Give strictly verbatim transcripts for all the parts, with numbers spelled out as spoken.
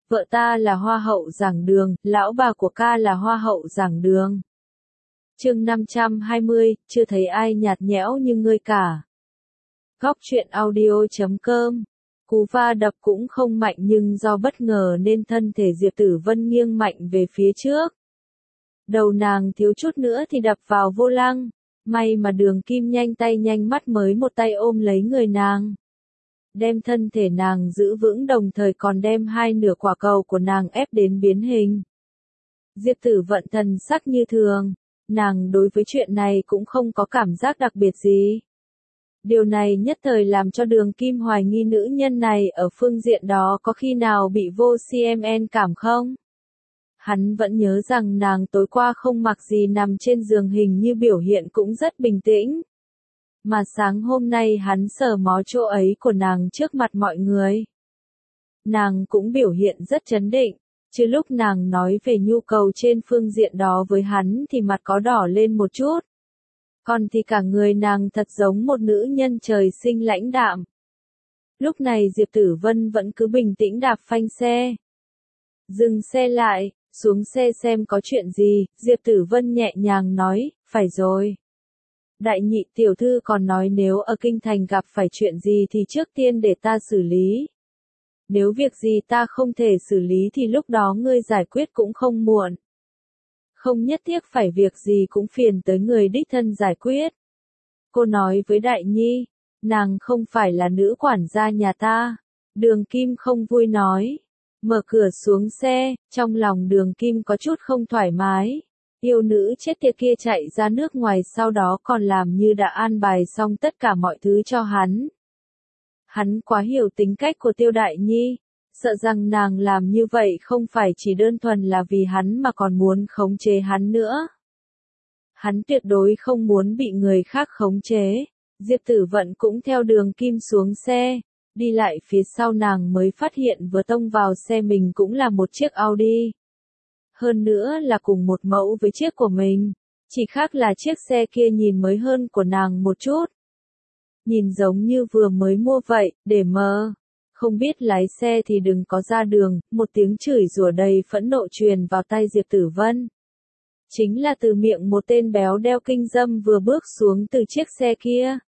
vợ ta là hoa hậu giảng đường, lão bà của ca là hoa hậu giảng đường. Chương năm trăm hai mươi, chưa thấy ai nhạt nhẽo như ngươi cả. Góc truyện audio chấm com. Cú va đập cũng không mạnh nhưng do bất ngờ nên thân thể Diệp Tử Vân nghiêng mạnh về phía trước. Đầu nàng thiếu chút nữa thì đập vào vô lăng, may mà Đường Kim nhanh tay nhanh mắt mới một tay ôm lấy người nàng, đem thân thể nàng giữ vững đồng thời còn đem hai nửa quả cầu của nàng ép đến biến hình. Diệp Tử Vận thần sắc như thường, nàng đối với chuyện này cũng không có cảm giác đặc biệt gì. Điều này nhất thời làm cho Đường Kim hoài nghi nữ nhân này ở phương diện đó có khi nào bị vô xê em en cảm không? Hắn vẫn nhớ rằng nàng tối qua không mặc gì nằm trên giường hình như biểu hiện cũng rất bình tĩnh. Mà sáng hôm nay hắn sờ mó chỗ ấy của nàng trước mặt mọi người. Nàng cũng biểu hiện rất trấn định, chứ lúc nàng nói về nhu cầu trên phương diện đó với hắn thì mặt có đỏ lên một chút. Còn thì cả người nàng thật giống một nữ nhân trời sinh lãnh đạm. Lúc này Diệp Tử Vân vẫn cứ bình tĩnh đạp phanh xe. Dừng xe lại, xuống xe xem có chuyện gì, Diệp Tử Vân nhẹ nhàng nói, phải rồi. Đại nhị tiểu thư còn nói nếu ở kinh thành gặp phải chuyện gì thì trước tiên để ta xử lý. Nếu việc gì ta không thể xử lý thì lúc đó ngươi giải quyết cũng không muộn. Không nhất thiết phải việc gì cũng phiền tới người đích thân giải quyết. Cô nói với Đại Nhi, nàng không phải là nữ quản gia nhà ta. Đường Kim không vui nói. Mở cửa xuống xe, trong lòng Đường Kim có chút không thoải mái. Yêu nữ chết tiệt kia chạy ra nước ngoài sau đó còn làm như đã an bài xong tất cả mọi thứ cho hắn. Hắn quá hiểu tính cách của Tiêu Đại Nhi, sợ rằng nàng làm như vậy không phải chỉ đơn thuần là vì hắn mà còn muốn khống chế hắn nữa. Hắn tuyệt đối không muốn bị người khác khống chế. Diệp Tử Vận cũng theo Đường Kim xuống xe, đi lại phía sau nàng mới phát hiện vừa tông vào xe mình cũng là một chiếc Audi. Hơn nữa là cùng một mẫu với chiếc của mình, chỉ khác là chiếc xe kia nhìn mới hơn của nàng một chút. Nhìn giống như vừa mới mua vậy, để mơ. Không biết lái xe thì đừng có ra đường, một tiếng chửi rủa đầy phẫn nộ truyền vào tay Diệp Tử Vân. Chính là từ miệng một tên béo đeo kinh dâm vừa bước xuống từ chiếc xe kia.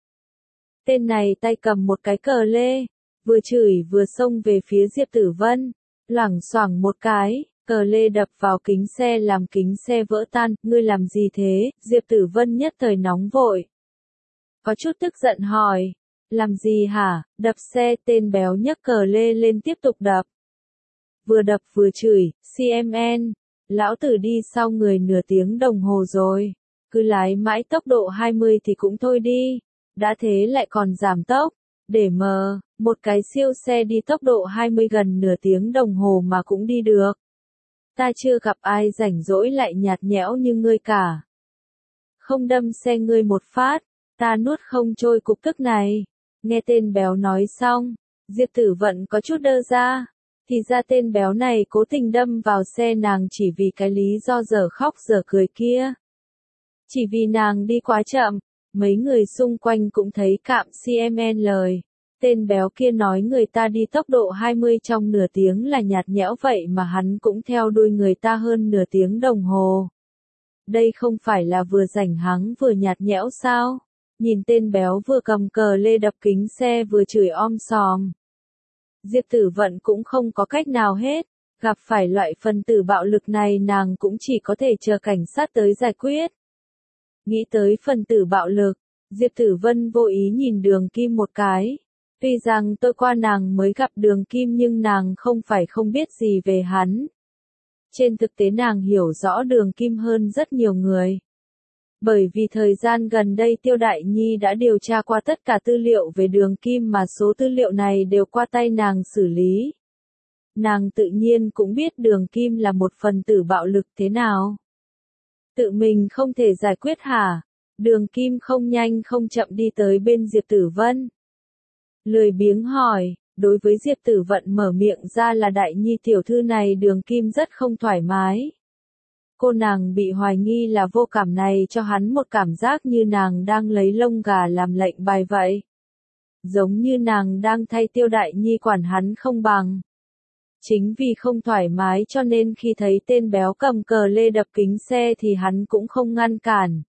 Tên này tay cầm một cái cờ lê, vừa chửi vừa xông về phía Diệp Tử Vân, loảng xoảng một cái. Cờ lê đập vào kính xe làm kính xe vỡ tan, ngươi làm gì thế? Diệp Tử Vân nhất thời nóng vội. Có chút tức giận hỏi, làm gì hả? Đập xe, tên béo nhấc cờ lê lên tiếp tục đập. Vừa đập vừa chửi, xê em en, lão tử đi sau người nửa tiếng đồng hồ rồi, cứ lái mãi tốc độ hai mươi thì cũng thôi đi, đã thế lại còn giảm tốc, để mờ, một cái siêu xe đi tốc độ hai mươi gần nửa tiếng đồng hồ mà cũng đi được. Ta chưa gặp ai rảnh rỗi lại nhạt nhẽo như ngươi cả. Không đâm xe ngươi một phát, ta nuốt không trôi cục tức này. Nghe tên béo nói xong, Diệp Tử Vận có chút đơ ra. Thì ra tên béo này cố tình đâm vào xe nàng chỉ vì cái lý do dở khóc dở cười kia. Chỉ vì nàng đi quá chậm, mấy người xung quanh cũng thấy cạm xê em en lời. Tên béo kia nói người ta đi tốc độ hai mươi trong nửa tiếng là nhạt nhẽo vậy mà hắn cũng theo đuôi người ta hơn nửa tiếng đồng hồ. Đây không phải là vừa rảnh hắng vừa nhạt nhẽo sao? Nhìn tên béo vừa cầm cờ lê đập kính xe vừa chửi om sòm. Diệp Tử Vận cũng không có cách nào hết, gặp phải loại phần tử bạo lực này nàng cũng chỉ có thể chờ cảnh sát tới giải quyết. Nghĩ tới phần tử bạo lực, Diệp Tử Vân vô ý nhìn Đường Kim một cái. Tuy rằng tôi qua nàng mới gặp Đường Kim nhưng nàng không phải không biết gì về hắn. Trên thực tế nàng hiểu rõ Đường Kim hơn rất nhiều người. Bởi vì thời gian gần đây Tiêu Đại Nhi đã điều tra qua tất cả tư liệu về Đường Kim mà số tư liệu này đều qua tay nàng xử lý. Nàng tự nhiên cũng biết Đường Kim là một phần tử bạo lực thế nào. Tự mình không thể giải quyết hả? Đường Kim không nhanh không chậm đi tới bên Diệp Tử Vân. Lười biếng hỏi, đối với Diệp Tử Vận mở miệng ra là Đại Nhi tiểu thư này Đường Kim rất không thoải mái. Cô nàng bị hoài nghi là vô cảm này cho hắn một cảm giác như nàng đang lấy lông gà làm lệnh bài vậy. Giống như nàng đang thay Tiêu Đại Nhi quản hắn không bằng. Chính vì không thoải mái cho nên khi thấy tên béo cầm cờ lê đập kính xe thì hắn cũng không ngăn cản.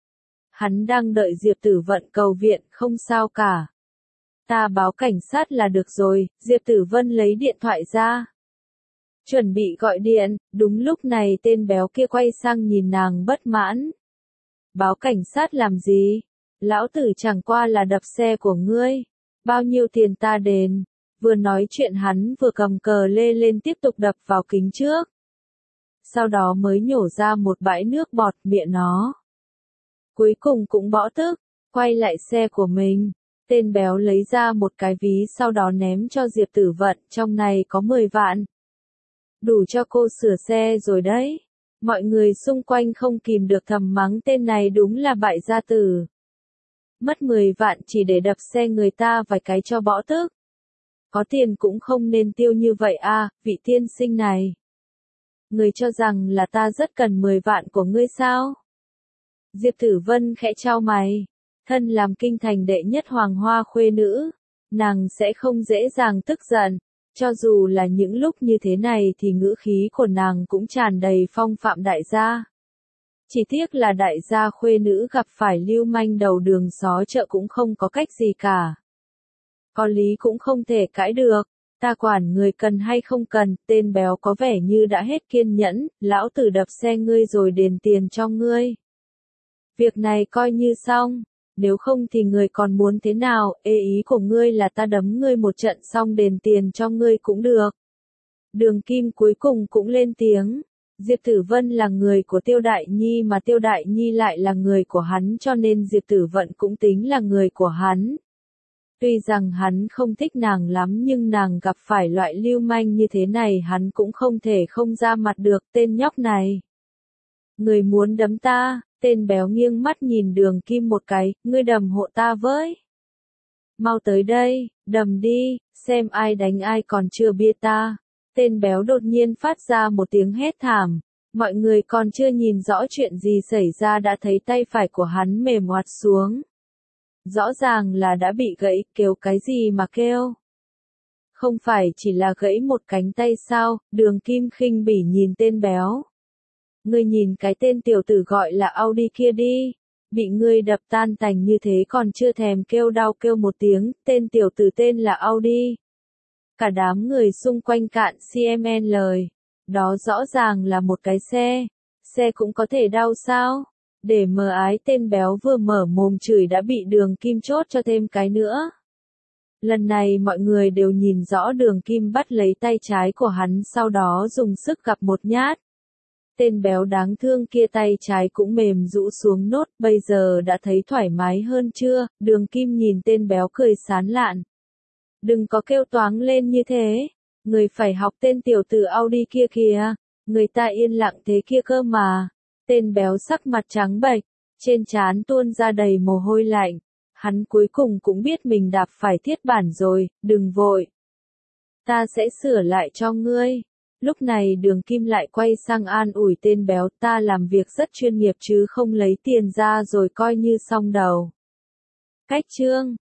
Hắn đang đợi Diệp Tử Vận cầu viện, không sao cả. Ta báo cảnh sát là được rồi, Diệp Tử Vân lấy điện thoại ra. Chuẩn bị gọi điện, đúng lúc này tên béo kia quay sang nhìn nàng bất mãn. Báo cảnh sát làm gì? Lão tử chẳng qua là đập xe của ngươi. Bao nhiêu tiền ta đền? Vừa nói chuyện hắn vừa cầm cờ lê lên tiếp tục đập vào kính trước. Sau đó mới nhổ ra một bãi nước bọt miệng nó. Cuối cùng cũng bỏ tức, quay lại xe của mình. Tên béo lấy ra một cái ví sau đó ném cho Diệp Tử Vận, trong này có mười vạn. Đủ cho cô sửa xe rồi đấy. Mọi người xung quanh không kìm được thầm mắng tên này đúng là bại gia tử. Mất mười vạn chỉ để đập xe người ta vài cái cho bỏ tức. Có tiền cũng không nên tiêu như vậy à, vị tiên sinh này. Người cho rằng là ta rất cần mười vạn của ngươi sao? Diệp Tử Vân khẽ chau mày. Thân làm kinh thành đệ nhất hoàng hoa khuê nữ. Nàng sẽ không dễ dàng tức giận. Cho dù là những lúc như thế này thì ngữ khí của nàng cũng tràn đầy phong phạm đại gia. Chỉ tiếc là đại gia khuê nữ gặp phải lưu manh đầu đường xó chợ cũng không có cách gì cả. Có lý cũng không thể cãi được, ta quản người cần hay không cần, tên béo có vẻ như đã hết kiên nhẫn, lão tử đập xe ngươi rồi đền tiền cho ngươi. Việc này coi như xong, nếu không thì người còn muốn thế nào, ê ý của ngươi là ta đấm ngươi một trận xong đền tiền cho ngươi cũng được. Đường Kim cuối cùng cũng lên tiếng. Diệp Tử Vân là người của Tiêu Đại Nhi mà Tiêu Đại Nhi lại là người của hắn cho nên Diệp Tử Vận cũng tính là người của hắn. Tuy rằng hắn không thích nàng lắm nhưng nàng gặp phải loại lưu manh như thế này hắn cũng không thể không ra mặt được tên nhóc này. Người muốn đấm ta, tên béo nghiêng mắt nhìn Đường Kim một cái, ngươi đầm hộ ta với. Mau tới đây, đầm đi, xem ai đánh ai còn chưa biết ta. Tên béo đột nhiên phát ra một tiếng hét thảm, mọi người còn chưa nhìn rõ chuyện gì xảy ra đã thấy tay phải của hắn mềm oặt xuống. Rõ ràng là đã bị gãy, kêu cái gì mà kêu. Không phải chỉ là gãy một cánh tay sao, Đường Kim khinh bỉ nhìn tên béo. Ngươi nhìn cái tên tiểu tử gọi là Audi kia đi, bị ngươi đập tan tành như thế còn chưa thèm kêu đau kêu một tiếng, tên tiểu tử tên là Audi. Cả đám người xung quanh cạn xê em en lời. Đó rõ ràng là một cái xe. Xe cũng có thể đau sao? Để mờ ái tên béo vừa mở mồm chửi đã bị Đường Kim chốt cho thêm cái nữa. Lần này mọi người đều nhìn rõ Đường Kim bắt lấy tay trái của hắn sau đó dùng sức gặp một nhát. Tên béo đáng thương kia tay trái cũng mềm rũ xuống nốt, bây giờ đã thấy thoải mái hơn chưa? Đường Kim nhìn tên béo cười sán lạn. Đừng có kêu toáng lên như thế, người phải học tên tiểu tử Audi kia kìa, người ta yên lặng thế kia cơ mà. Tên béo sắc mặt trắng bệch, trên trán tuôn ra đầy mồ hôi lạnh, hắn cuối cùng cũng biết mình đạp phải thiết bản rồi, đừng vội. Ta sẽ sửa lại cho ngươi. Lúc này Đường Kim lại quay sang an ủi tên béo, ta làm việc rất chuyên nghiệp chứ không lấy tiền ra rồi coi như xong đầu. Cách chương